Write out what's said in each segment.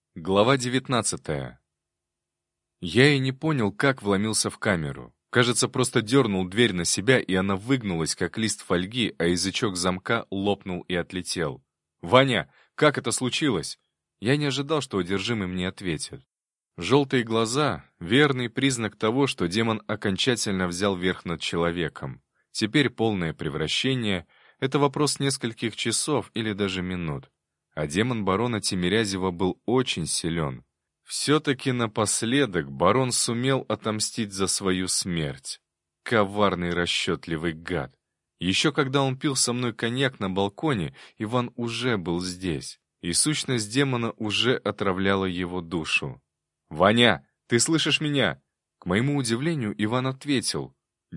Глава 19. Я и не понял, как вломился в камеру. Кажется, просто дернул дверь на себя, и она выгнулась, как лист фольги, а язычок замка лопнул и отлетел. «Ваня, как это случилось?» Я не ожидал, что одержимый мне ответит. Желтые глаза — верный признак того, что демон окончательно взял верх над человеком. Теперь полное превращение — это вопрос нескольких часов или даже минут. А демон барона Тимирязева был очень силен. Все-таки напоследок барон сумел отомстить за свою смерть. Коварный расчетливый гад. Еще когда он пил со мной коньяк на балконе, Иван уже был здесь, и сущность демона уже отравляла его душу. «Ваня, ты слышишь меня?» К моему удивлению, Иван ответил.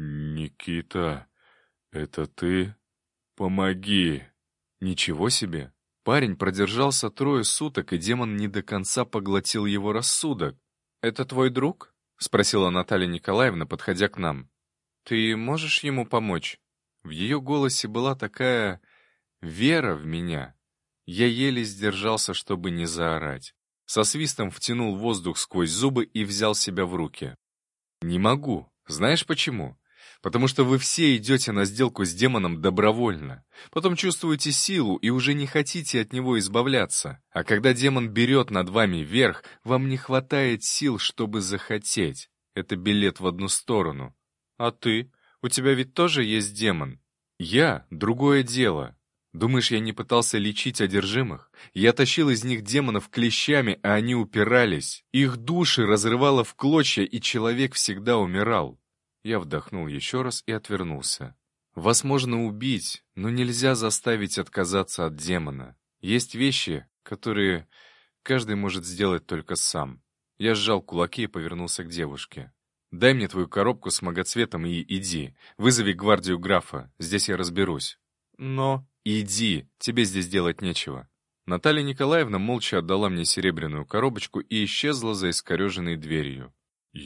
«Никита, это ты? Помоги!» Ничего себе! Парень продержался 3 суток, и демон не до конца поглотил его рассудок. «Это твой друг?» — спросила Наталья Николаевна, подходя к нам. «Ты можешь ему помочь?» В ее голосе была такая вера в меня. Я еле сдержался, чтобы не заорать. Со свистом втянул воздух сквозь зубы и взял себя в руки. «Не могу. Знаешь почему? Потому что вы все идете на сделку с демоном добровольно. Потом чувствуете силу и уже не хотите от него избавляться. А когда демон берет над вами верх, вам не хватает сил, чтобы захотеть. Это билет в одну сторону. А ты? У тебя ведь тоже есть демон. Я — другое дело. Думаешь, я не пытался лечить одержимых? Я тащил из них демонов клещами, а они упирались. Их души разрывало в клочья, и человек всегда умирал. Я вдохнул еще раз и отвернулся. Вас можно убить, но нельзя заставить отказаться от демона. Есть вещи, которые каждый может сделать только сам. Я сжал кулаки и повернулся к девушке. «Дай мне твою коробку с магоцветом и иди. Вызови гвардию графа, здесь я разберусь». «Но...» «Иди, тебе здесь делать нечего». Наталья Николаевна молча отдала мне серебряную коробочку и исчезла за искореженной дверью.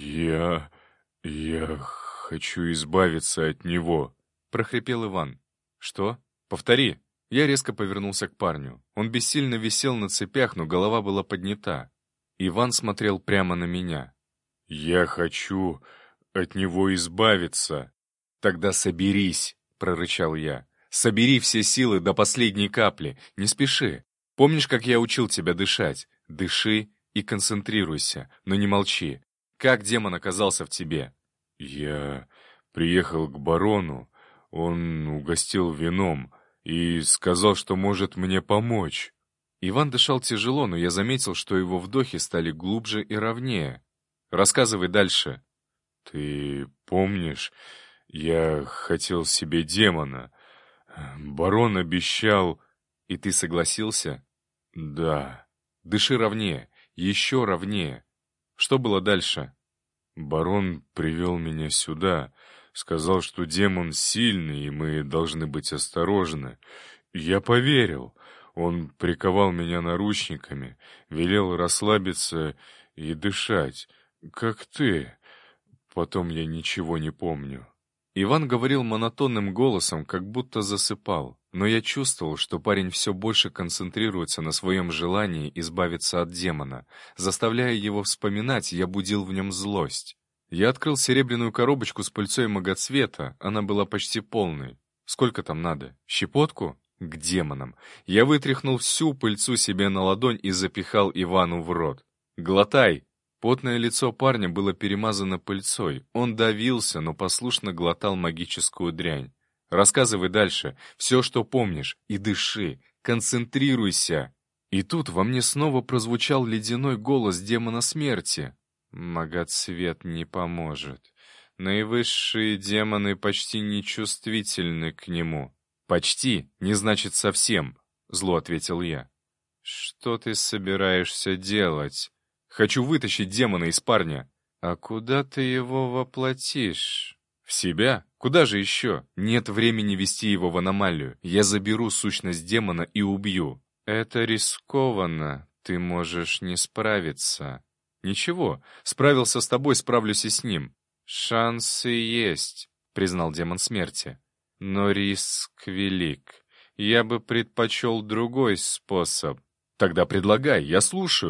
«Я хочу избавиться от него», — прохрипел Иван. «Что? Повтори». Я резко повернулся к парню. Он бессильно висел на цепях, но голова была поднята. Иван смотрел прямо на меня. «Я хочу от него избавиться». «Тогда соберись», — прорычал я. «Собери все силы до последней капли, не спеши. Помнишь, как я учил тебя дышать? Дыши и концентрируйся, но не молчи. Как демон оказался в тебе?» «Я приехал к барону, он угостил вином и сказал, что может мне помочь». Иван дышал тяжело, но я заметил, что его вдохи стали глубже и ровнее. «Рассказывай дальше». «Ты помнишь, я хотел себе демона. Барон обещал...» «И ты согласился?» «Да». «Дыши ровнее, еще ровнее. Что было дальше?» «Барон привел меня сюда, сказал, что демон сильный, и мы должны быть осторожны. Я поверил. Он приковал меня наручниками, велел расслабиться и дышать, как ты. Потом я ничего не помню». Иван говорил монотонным голосом, как будто засыпал, но я чувствовал, что парень все больше концентрируется на своем желании избавиться от демона. Заставляя его вспоминать, я будил в нем злость. Я открыл серебряную коробочку с пыльцой магоцвета, она была почти полной. Сколько там надо? Щепотку? К демонам. Я вытряхнул всю пыльцу себе на ладонь и запихал Ивану в рот. «Глотай!» Потное лицо парня было перемазано пыльцой. Он давился, но послушно глотал магическую дрянь. «Рассказывай дальше, все, что помнишь, и дыши, концентрируйся». И тут во мне снова прозвучал ледяной голос демона смерти. «Магоцвет не поможет. Наивысшие демоны почти нечувствительны к нему». «Почти не значит совсем», — зло ответил я. «Что ты собираешься делать?» «Хочу вытащить демона из парня». «А куда ты его воплотишь?» «В себя? Куда же еще? Нет времени вести его в аномалию. Я заберу сущность демона и убью». «Это рискованно. Ты можешь не справиться». «Ничего. Справился с тобой, справлюсь и с ним». «Шансы есть», — признал демон смерти. «Но риск велик. Я бы предпочел другой способ». «Тогда предлагай, я слушаю».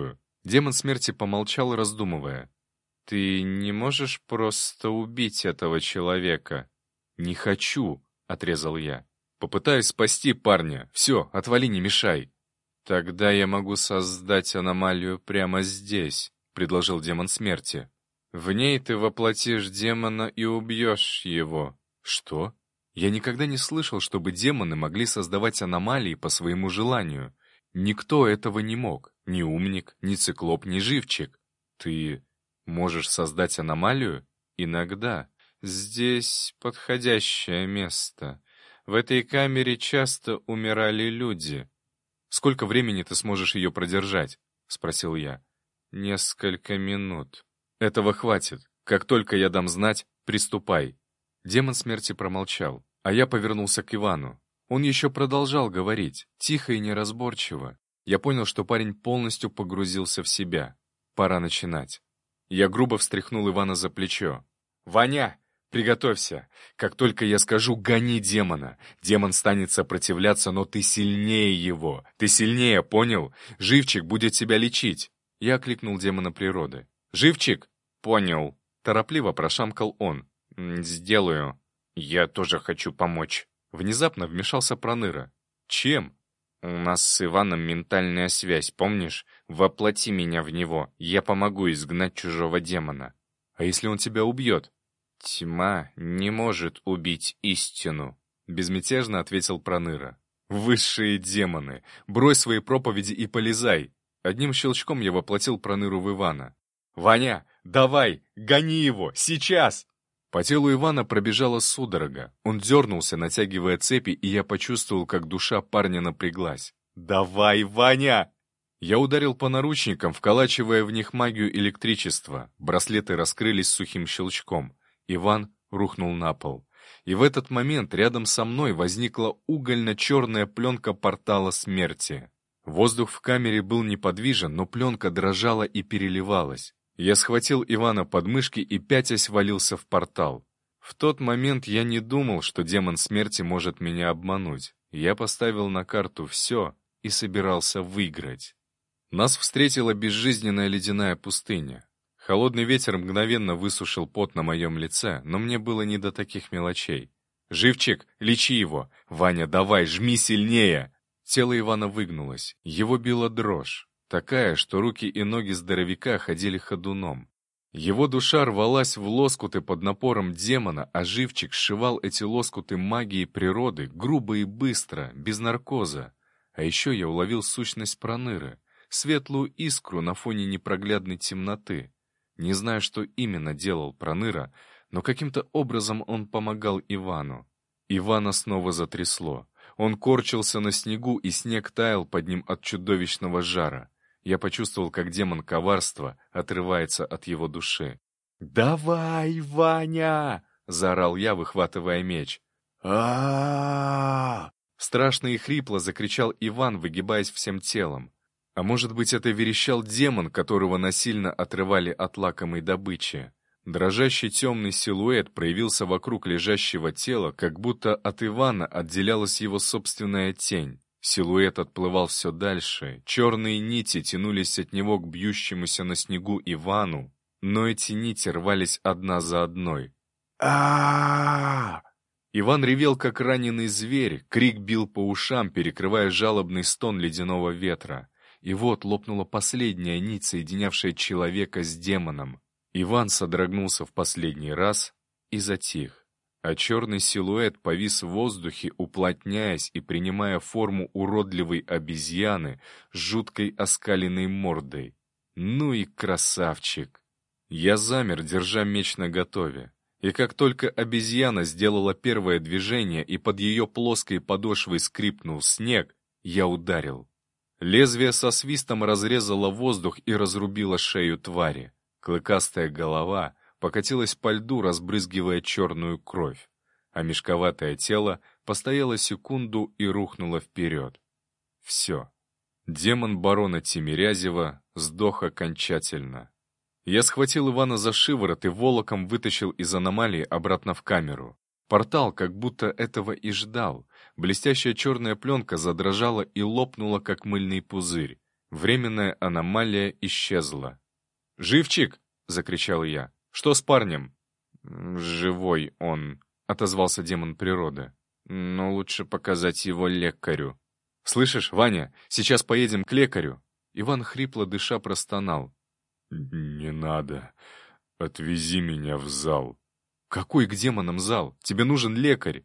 Демон смерти помолчал, раздумывая. «Ты не можешь просто убить этого человека?» «Не хочу», — отрезал я. «Попытаюсь спасти парня. Все, отвали, не мешай». «Тогда я могу создать аномалию прямо здесь», — предложил демон смерти. «В ней ты воплотишь демона и убьешь его». «Что?» Я никогда не слышал, чтобы демоны могли создавать аномалии по своему желанию. Никто этого не мог. Ни умник, ни циклоп, ни живчик. Ты можешь создать аномалию? Иногда. Здесь подходящее место. В этой камере часто умирали люди. «Сколько времени ты сможешь ее продержать?» — спросил я. «Несколько минут». «Этого хватит. Как только я дам знать, приступай». Демон смерти промолчал, а я повернулся к Ивану. Он еще продолжал говорить, тихо и неразборчиво. Я понял, что парень полностью погрузился в себя. Пора начинать. Я грубо встряхнул Ивана за плечо. «Ваня, приготовься. Как только я скажу «гони демона», демон станет сопротивляться, но ты сильнее его. Ты сильнее, понял? Живчик будет тебя лечить». Я окликнул демона природы. «Живчик?» «Понял». Торопливо прошамкал он. «Сделаю. Я тоже хочу помочь». Внезапно вмешался Проныра. «Чем?» «У нас с Иваном ментальная связь, помнишь? Воплоти меня в него, я помогу изгнать чужого демона». «А если он тебя убьет?» «Тьма не может убить истину», — безмятежно ответил Проныра. «Высшие демоны! Брось свои проповеди и полезай!» Одним щелчком я воплотил Проныру в Ивана. «Ваня, давай, гони его, сейчас!» По телу Ивана пробежала судорога. Он дернулся, натягивая цепи, и я почувствовал, как душа парня напряглась. «Давай, Ваня!» Я ударил по наручникам, вколачивая в них магию электричества. Браслеты раскрылись сухим щелчком. Иван рухнул на пол. И в этот момент рядом со мной возникла угольно-черная пленка портала смерти. Воздух в камере был неподвижен, но пленка дрожала и переливалась. Я схватил Ивана под мышки и пятясь валился в портал. В тот момент я не думал, что демон смерти может меня обмануть. Я поставил на карту все и собирался выиграть. Нас встретила безжизненная ледяная пустыня. Холодный ветер мгновенно высушил пот на моем лице, но мне было не до таких мелочей. «Живчик, лечи его! Ваня, давай, жми сильнее!» Тело Ивана выгнулось, его била дрожь. Такая, что руки и ноги здоровяка ходили ходуном. Его душа рвалась в лоскуты под напором демона, а живчик сшивал эти лоскуты магией природы, грубо и быстро, без наркоза. А еще я уловил сущность Проныры, светлую искру на фоне непроглядной темноты. Не знаю, что именно делал Проныра, но каким-то образом он помогал Ивану. Ивана снова затрясло. Он корчился на снегу, и снег таял под ним от чудовищного жара. Я почувствовал, как демон коварства отрывается от его души. «Давай, Ваня!» — заорал я, выхватывая меч. а Страшно и хрипло закричал Иван, выгибаясь всем телом. А может быть, это верещал демон, которого насильно отрывали от лакомой добычи. Дрожащий темный силуэт проявился вокруг лежащего тела, как будто от Ивана отделялась его собственная тень. Силуэт отплывал все дальше, черные нити тянулись от него к бьющемуся на снегу Ивану, но эти нити рвались одна за одной. а Иван ревел, как раненый зверь, крик бил по ушам, перекрывая жалобный стон ледяного ветра. И вот лопнула последняя нить, соединявшая человека с демоном. Иван содрогнулся в последний раз и затих, а черный силуэт повис в воздухе, уплотняясь и принимая форму уродливой обезьяны с жуткой оскаленной мордой. Ну и красавчик! Я замер, держа меч наготове. И как только обезьяна сделала первое движение и под ее плоской подошвой скрипнул снег, я ударил. Лезвие со свистом разрезало воздух и разрубило шею твари. Клыкастая голова покатилась по льду, разбрызгивая черную кровь, а мешковатое тело постояло секунду и рухнуло вперед. Все. Демон барона Тимирязева сдох окончательно. Я схватил Ивана за шиворот и волоком вытащил из аномалии обратно в камеру. Портал как будто этого и ждал. Блестящая черная пленка задрожала и лопнула, как мыльный пузырь. Временная аномалия исчезла. «Живчик!» — закричал я. «Что с парнем?» «Живой он», — отозвался демон природы. «Но лучше показать его лекарю». «Слышишь, Ваня, сейчас поедем к лекарю». Иван хрипло дыша простонал. «Не надо. Отвези меня в зал». «Какой к демонам зал? Тебе нужен лекарь».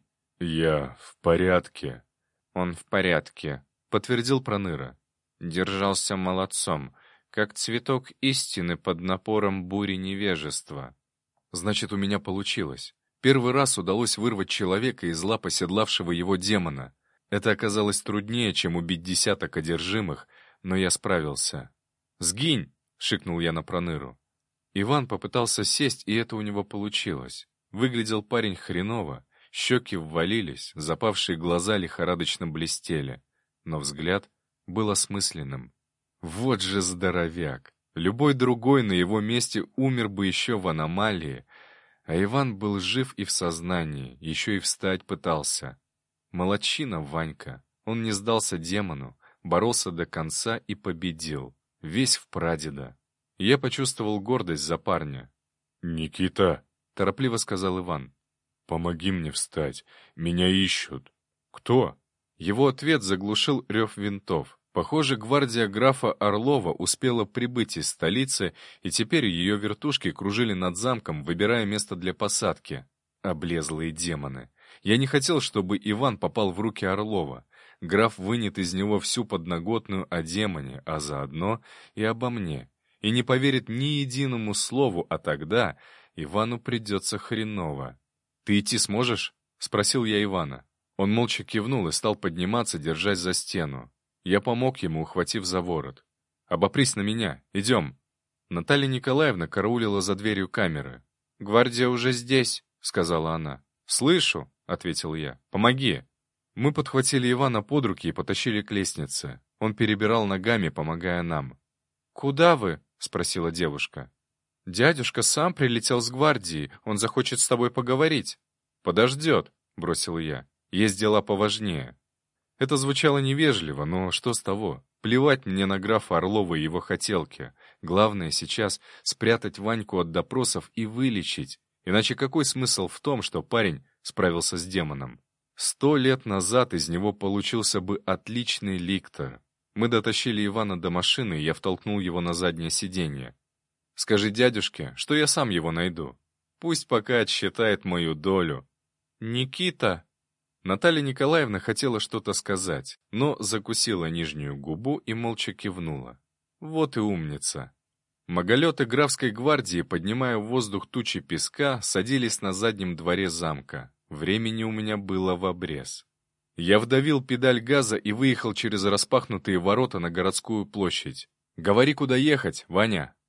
«Я в порядке». «Он в порядке», — подтвердил Проныра. Держался молодцом, как цветок истины под напором бури невежества. Значит, у меня получилось. Первый раз удалось вырвать человека из лап оседлавшего его демона. Это оказалось труднее, чем убить десяток одержимых, но я справился. «Сгинь!» — шикнул я на Проныру. Иван попытался сесть, и это у него получилось. Выглядел парень хреново, щеки ввалились, запавшие глаза лихорадочно блестели. Но взгляд был осмысленным. Вот же здоровяк! Любой другой на его месте умер бы еще в аномалии, а Иван был жив и в сознании, еще и встать пытался. Молодчина Ванька. Он не сдался демону, боролся до конца и победил. Весь в прадеда. Я почувствовал гордость за парня. «Никита», — торопливо сказал Иван, — «помоги мне встать. Меня ищут». «Кто?» Его ответ заглушил рев винтов. Похоже, гвардия графа Орлова успела прибыть из столицы, и теперь ее вертушки кружили над замком, выбирая место для посадки. Облезлые демоны. Я не хотел, чтобы Иван попал в руки Орлова. Граф вынет из него всю подноготную о демоне, а заодно и обо мне. И не поверит ни единому слову, а тогда Ивану придется хреново. «Ты идти сможешь?» — спросил я Ивана. Он молча кивнул и стал подниматься, держась за стену. Я помог ему, ухватив за ворот. «Обопрись на меня, идем!» Наталья Николаевна караулила за дверью камеры. «Гвардия уже здесь», — сказала она. «Слышу», — ответил я. «Помоги». Мы подхватили Ивана под руки и потащили к лестнице. Он перебирал ногами, помогая нам. «Куда вы?» — спросила девушка. «Дядюшка сам прилетел с гвардии, он захочет с тобой поговорить». «Подождет», — бросил я. «Есть дела поважнее». Это звучало невежливо, но что с того? Плевать мне на графа Орлова и его хотелки. Главное сейчас спрятать Ваньку от допросов и вылечить. Иначе какой смысл в том, что парень справился с демоном? 100 лет назад из него получился бы отличный ликтор. Мы дотащили Ивана до машины, и я втолкнул его на заднее сиденье. «Скажи дядюшке, что я сам его найду. Пусть пока отсчитает мою долю». «Никита!» Наталья Николаевна хотела что-то сказать, но закусила нижнюю губу и молча кивнула. Вот и умница. Маголеты графской гвардии, поднимая в воздух тучи песка, садились на заднем дворе замка. Времени у меня было в обрез. Я вдавил педаль газа и выехал через распахнутые ворота на городскую площадь. «Говори, куда ехать, Ваня!»